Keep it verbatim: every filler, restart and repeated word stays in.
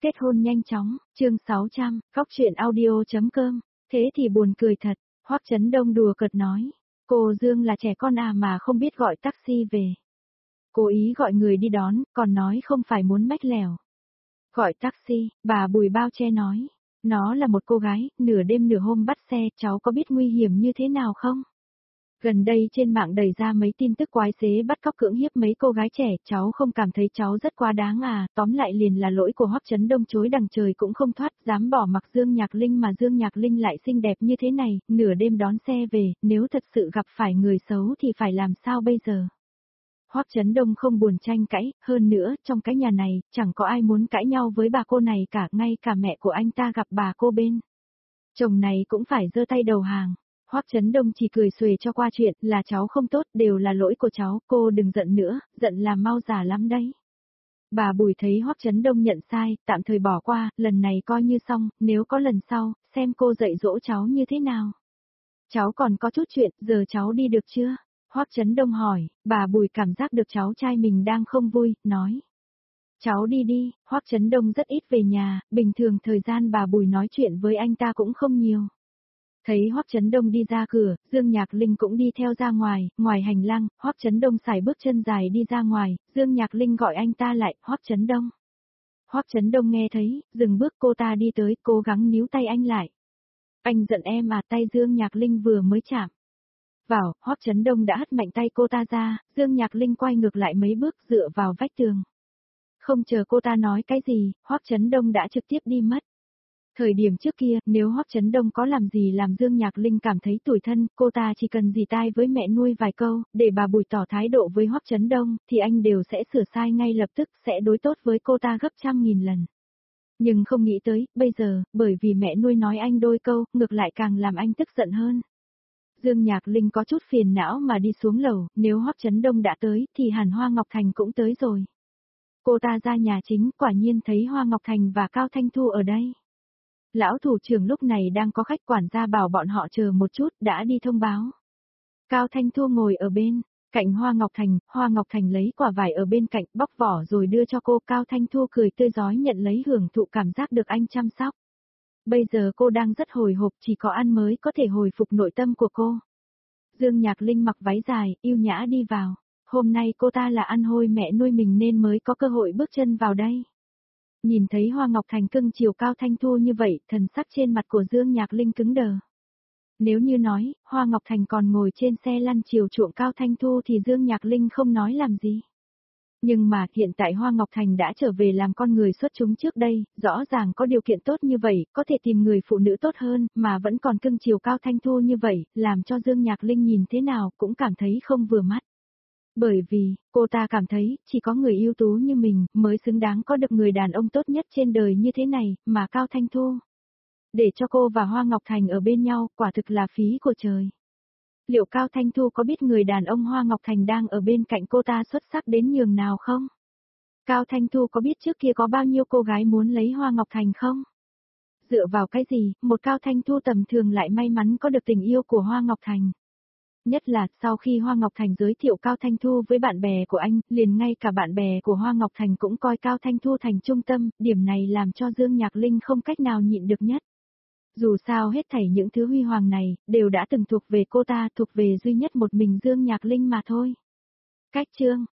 kết hôn nhanh chóng, chương sáu trăm, góc truyện audio.com, thế thì buồn cười thật, Hoắc Chấn Đông đùa cợt nói, cô Dương là trẻ con à mà không biết gọi taxi về. Cố ý gọi người đi đón, còn nói không phải muốn mách lèo. Gọi taxi, bà Bùi bao che nói, nó là một cô gái, nửa đêm nửa hôm bắt xe, cháu có biết nguy hiểm như thế nào không? Gần đây trên mạng đầy ra mấy tin tức quái xế bắt cóc cưỡng hiếp mấy cô gái trẻ, cháu không cảm thấy cháu rất quá đáng à, tóm lại liền là lỗi của Hoắc Chấn Đông chối đằng trời cũng không thoát, dám bỏ mặc Dương Nhạc Linh mà Dương Nhạc Linh lại xinh đẹp như thế này, nửa đêm đón xe về, nếu thật sự gặp phải người xấu thì phải làm sao bây giờ? Hoắc Chấn Đông không buồn tranh cãi, hơn nữa, trong cái nhà này, chẳng có ai muốn cãi nhau với bà cô này cả, ngay cả mẹ của anh ta gặp bà cô bên. Chồng này cũng phải giơ tay đầu hàng. Hoắc Chấn Đông chỉ cười xuề cho qua chuyện, là cháu không tốt, đều là lỗi của cháu, cô đừng giận nữa, giận là mau già lắm đấy. Bà Bùi thấy Hoắc Chấn Đông nhận sai, tạm thời bỏ qua, lần này coi như xong, nếu có lần sau, xem cô dạy dỗ cháu như thế nào. Cháu còn có chút chuyện, giờ cháu đi được chưa? Hoắc Chấn Đông hỏi, bà Bùi cảm giác được cháu trai mình đang không vui, nói. Cháu đi đi, Hoắc Chấn Đông rất ít về nhà, bình thường thời gian bà Bùi nói chuyện với anh ta cũng không nhiều. Thấy Hoắc Chấn Đông đi ra cửa, Dương Nhạc Linh cũng đi theo ra ngoài, ngoài hành lang, Hoắc Chấn Đông sải bước chân dài đi ra ngoài, Dương Nhạc Linh gọi anh ta lại, Hoắc Chấn Đông. Hoắc Chấn Đông nghe thấy, dừng bước cô ta đi tới, cố gắng níu tay anh lại. Anh giận em à, tay Dương Nhạc Linh vừa mới chạm vào, Hoắc Chấn Đông đã hất mạnh tay cô ta ra, Dương Nhạc Linh quay ngược lại mấy bước dựa vào vách tường. Không chờ cô ta nói cái gì, Hoắc Chấn Đông đã trực tiếp đi mất. Thời điểm trước kia, nếu Hoắc Chấn Đông có làm gì làm Dương Nhạc Linh cảm thấy tủi thân, cô ta chỉ cần dì tai với mẹ nuôi vài câu, để bà Bùi tỏ thái độ với Hoắc Chấn Đông, thì anh đều sẽ sửa sai ngay lập tức, sẽ đối tốt với cô ta gấp trăm nghìn lần. Nhưng không nghĩ tới, bây giờ, bởi vì mẹ nuôi nói anh đôi câu, ngược lại càng làm anh tức giận hơn. Dương Nhạc Linh có chút phiền não mà đi xuống lầu, nếu Hoắc Chấn Đông đã tới, thì hẳn Hoa Ngọc Thành cũng tới rồi. Cô ta ra nhà chính, quả nhiên thấy Hoa Ngọc Thành và Cao Thanh Thu ở đây. Lão thủ trưởng lúc này đang có khách, quản gia bảo bọn họ chờ một chút, đã đi thông báo. Cao Thanh Thu ngồi ở bên cạnh Hoa Ngọc Thành, Hoa Ngọc Thành lấy quả vải ở bên cạnh, bóc vỏ rồi đưa cho cô. Cao Thanh Thu cười tươi rói nhận lấy, hưởng thụ cảm giác được anh chăm sóc. Bây giờ cô đang rất hồi hộp, chỉ có ăn mới có thể hồi phục nội tâm của cô. Dương Nhạc Linh mặc váy dài, yêu nhã đi vào. Hôm nay cô ta là ăn hôi mẹ nuôi mình nên mới có cơ hội bước chân vào đây. Nhìn thấy Hoa Ngọc Thành cưng chiều Cao Thanh Thu như vậy, thần sắc trên mặt của Dương Nhạc Linh cứng đờ. Nếu như nói, Hoa Ngọc Thành còn ngồi trên xe lăn chiều chuộng Cao Thanh Thu thì Dương Nhạc Linh không nói làm gì. Nhưng mà hiện tại Hoa Ngọc Thành đã trở về làm con người xuất chúng trước đây, rõ ràng có điều kiện tốt như vậy, có thể tìm người phụ nữ tốt hơn, mà vẫn còn cưng chiều Cao Thanh Thu như vậy, làm cho Dương Nhạc Linh nhìn thế nào cũng cảm thấy không vừa mắt. Bởi vì, cô ta cảm thấy, chỉ có người ưu tú như mình, mới xứng đáng có được người đàn ông tốt nhất trên đời như thế này, mà Cao Thanh Thu. Để cho cô và Hoa Ngọc Thành ở bên nhau, quả thực là phí của trời. Liệu Cao Thanh Thu có biết người đàn ông Hoa Ngọc Thành đang ở bên cạnh cô ta xuất sắc đến nhường nào không? Cao Thanh Thu có biết trước kia có bao nhiêu cô gái muốn lấy Hoa Ngọc Thành không? Dựa vào cái gì, một Cao Thanh Thu tầm thường lại may mắn có được tình yêu của Hoa Ngọc Thành? Nhất là, sau khi Hoa Ngọc Thành giới thiệu Cao Thanh Thu với bạn bè của anh, liền ngay cả bạn bè của Hoa Ngọc Thành cũng coi Cao Thanh Thu thành trung tâm, điểm này làm cho Dương Nhạc Linh không cách nào nhịn được nhất. Dù sao hết thảy những thứ huy hoàng này, đều đã từng thuộc về cô ta, thuộc về duy nhất một mình Dương Nhạc Linh mà thôi. Cách chương